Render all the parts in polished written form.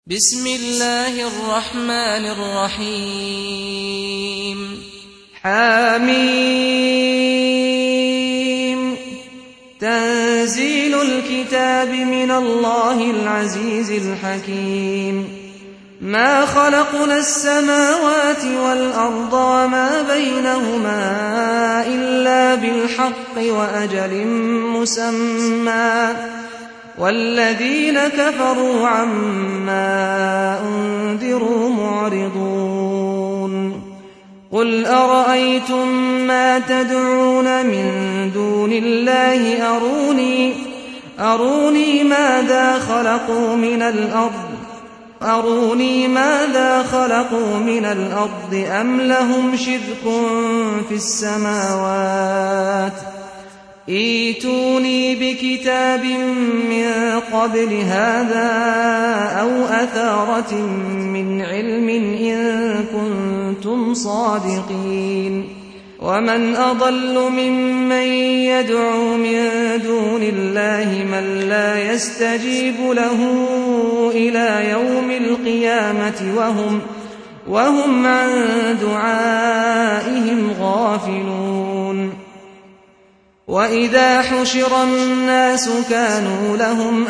بسم الله الرحمن الرحيم حميم تنزيل الكتاب من الله العزيز الحكيم ما خلقنا السماوات والأرض وما بينهما إلا بالحق وأجل مسمى والذين كفروا عما أنذروا معرضون قل أرأيتم ما تدعون من دون الله أروني ماذا خلقوا من الأرض أم لهم شرك في السماوات ائتوني بكتاب من قبل هذا أو أثارة من علم إن كنتم صادقين ومن أضل ممن يدعو من دون الله من لا يستجيب له إلى يوم القيامة وهم عن دعائهم غافلون وإذا حشر الناس كانوا لهم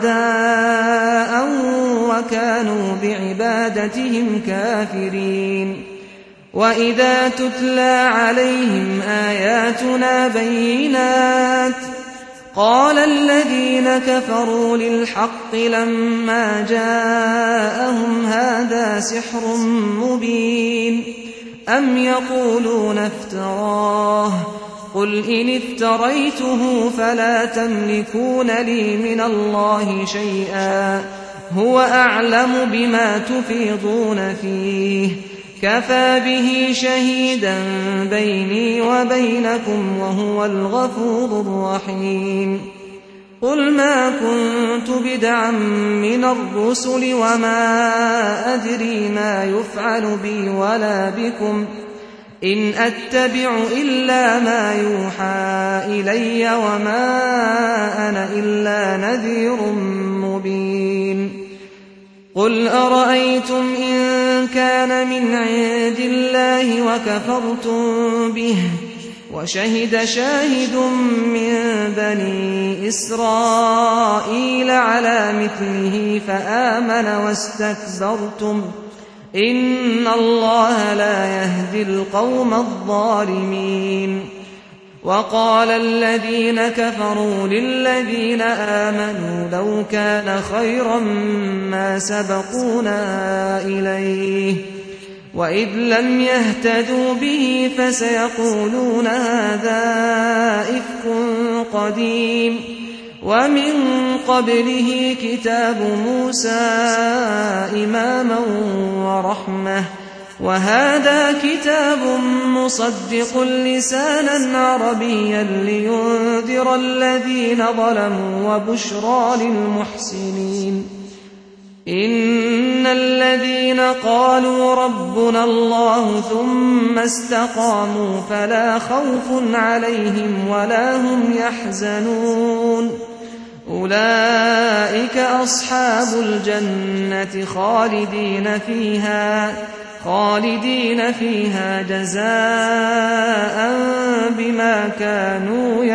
أعداء وكانوا بعبادتهم كافرين وإذا تتلى عليهم آياتنا بينات قال الذين كفروا للحق لما جاءهم هذا سحر مبين أم يقولون افتراه قل إن افتريته فلا تملكون لي من الله شيئا هو أعلم بما تفيضون فيه كفى به شهيدا بيني وبينكم وهو الغفور الرحيم قل ما كنت بدعا من الرسل وما أدري ما يفعل بي ولا بكم إن أتبع إلا ما يوحى إلي وما أنا إلا نذير مبين قل أرأيتم إن كان من عند الله وكفرتم به وشهد شاهد من بني إسرائيل على مثله فآمن واستكبرتم إن الله لا يهدي القوم الظالمين وقال الذين كفروا للذين آمنوا لو كان خيرا ما سبقونا إليه وإذ لم يهتدوا به فسيقولون هذا إفك قديم ومن قبله كتاب موسى إماما ورحمة وهذا كتاب مصدق لسانا عربيا لينذر الذين ظلموا وبشرى للمحسنين إن الذين قالوا ربنا الله ثم استقاموا فلا خوف عليهم ولا هم يحزنون أولئك أصحاب الجنة خالدين فيها جزاء بما كانوا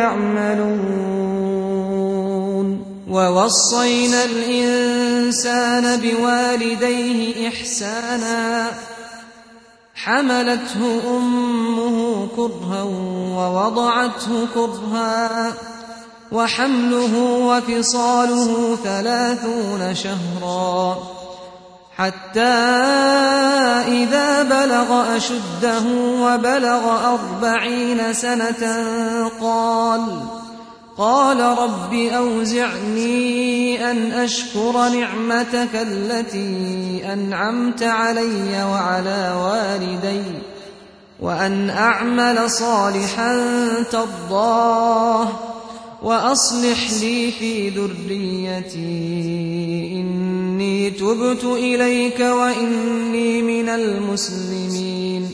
يعملون ووصينا الإنسان بوالديه إحسانا حملته أمه كرها ووضعته كرها وحمله وفصاله 30 شهرا حتى إذا بلغ أشده وبلغ 40 سنة قال رب أوزعني أن أشكر نعمتك التي أنعمت علي وعلى والدي وأن أعمل صالحا ترضاه وأصلح لي في ذريتي إني تبت إليك وإني من المسلمين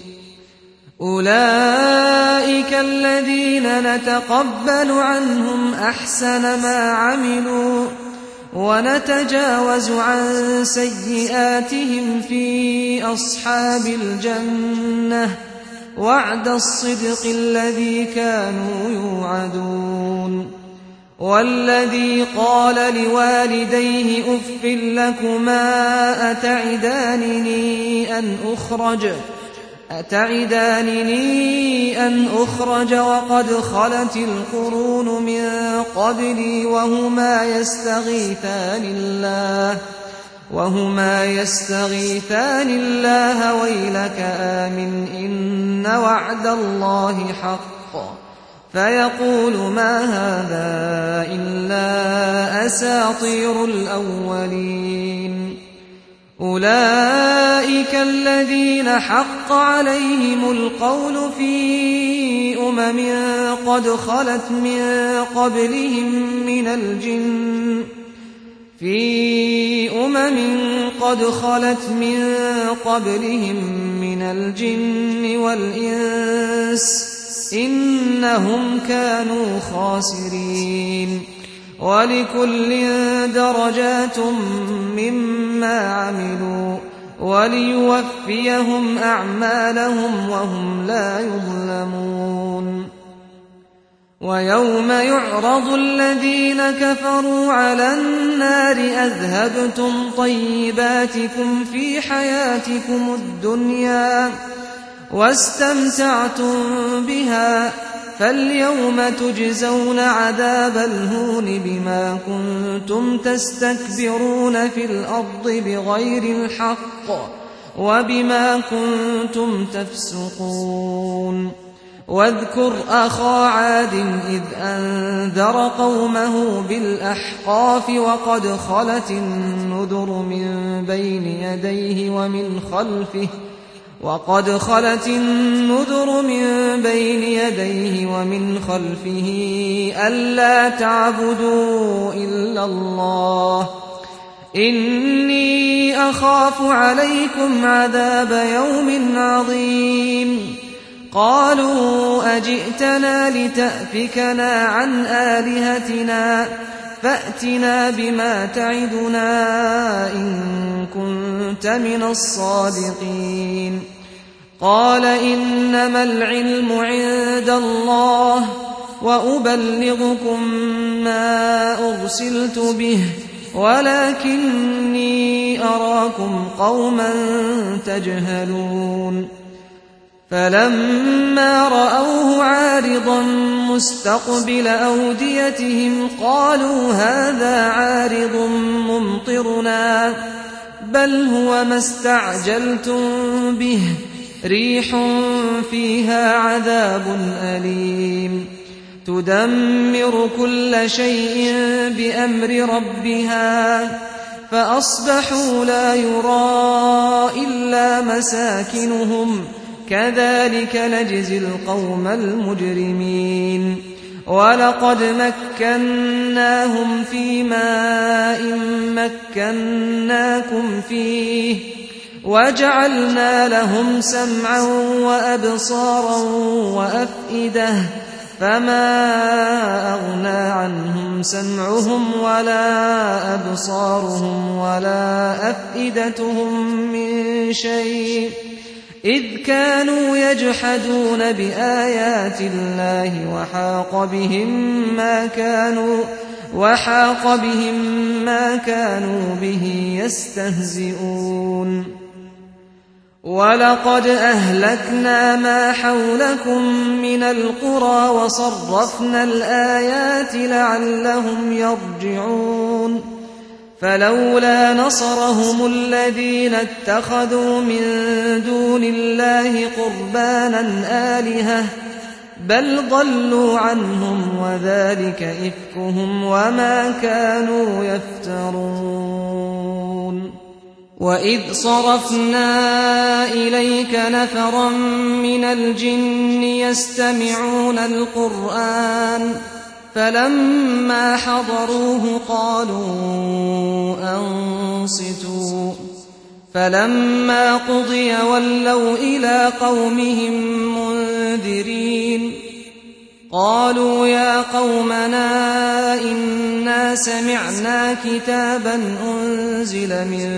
أولئك الذين نتقبل عنهم أحسن ما عملوا ونتجاوز عن سيئاتهم في أصحاب الجنة وعد الصدق الذي كانوا يوعدون والذي قال لوالديه أف لكما أتعدانني أن أخرج وقد خلت القرون من قبلي وهما يستغيثان الله ويلك آمن إن وعد الله حق فيقول ما هذا إلا أساطير الأولين أولئك الذين حق عليهم القول في أمم قد خلت من قبلهم من الجن والإنس إنهم كانوا خاسرين ولكل درجات مما عملوا وليوفيهم أعمالهم وهم لا يظلمون ويوم يعرض الذين كفروا على النار أذهبتم طيباتكم في حياتكم الدنيا واستمتعتم بها فاليوم تجزون عذاب الهون بما كنتم تستكبرون في الأرض بغير الحق وبما كنتم تفسقون واذكر أخا عاد إذ أنذر قومه بالأحقاف وقد خلت النذر من بين يديه ومن خلفه ألا تعبدوا إلا الله إني أخاف عليكم عذاب يوم عظيم قالوا أجئتنا لتأفكنا عن آلهتنا فأتنا بما تعدنا إن كنت من الصادقين قال إنما العلم عند الله وأبلغكم ما أرسلت به ولكني أراكم قوما تجهلون فلما رأوه عارضا مستقبل أوديتهم قالوا هذا عارض ممطرنا بل هو ما استعجلتم به ريح فيها عذاب أليم تدمر كل شيء بأمر ربها فأصبحوا لا يرى إلا مساكنهم كذلك نجزي القوم المجرمين ولقد مكناهم في ماء مكناكم فيه وجعلنا لهم سمعا وأبصارا وأفئدة فما أغنى عنهم سمعهم ولا أبصارهم ولا أفئدتهم من شيء إذ كانوا يجحدون بآيات الله وحاق بهم ما كانوا به يستهزئون ولقد أهلكنا ما حولكم من القرى وصرفنا الآيات لعلهم يرجعون فلولا نصرهم الذين اتخذوا من دون الله قربانا آلهة بل ضلوا عنهم وذلك إفكهم وما كانوا يفترون وإذ صرفنا إليك نفرا من الجن يستمعون القرآن فلما حضروه قالوا أنصتوا فلما قضي ولوا إلى قومهم منذرين قالوا يا قومنا إنا سمعنا كتابا أنزل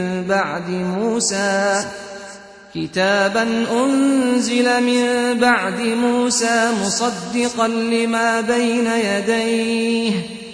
من بعد موسى مصدقا لما بين يديه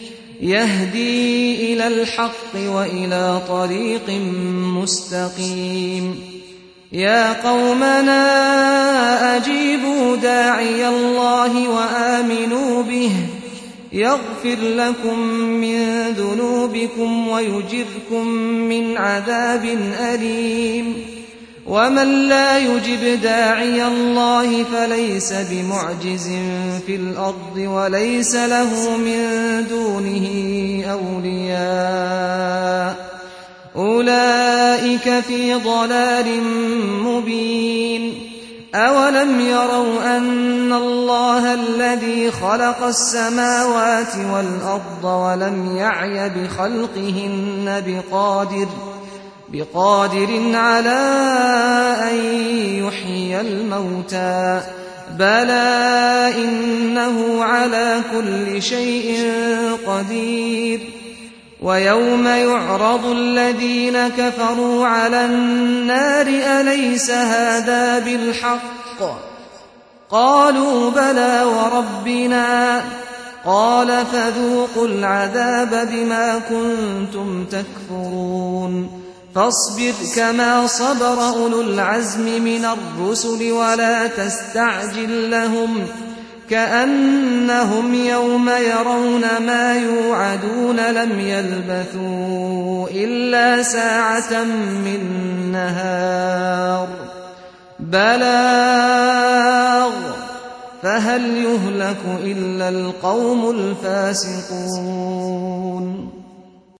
يهدي إلى الحق وإلى طريق مستقيم يا قومنا أجيبوا داعي الله وآمنوا به يغفر لكم من ذنوبكم ويجركم من عذاب أليم ومن لا يجب داعي الله فليس بمعجز في الأرض وليس له من دونه أولياء أولئك في ضلال مبين أولم يروا أن الله الذي خلق السماوات والأرض ولم يعي بخلقهن بقادر على أن يحيي الموتى بلى إنه على كل شيء قدير ويوم يعرض الذين كفروا على النار أليس هذا بالحق قالوا بلى وربنا قال فذوقوا العذاب بما كنتم تكفرون فاصبر كما صبر أولو العزم من الرسل ولا تستعجل لهم كأنهم يوم يرون ما يوعدون لم يلبثوا إلا ساعة من نهار بلاغ فهل يهلك إلا القوم الفاسقون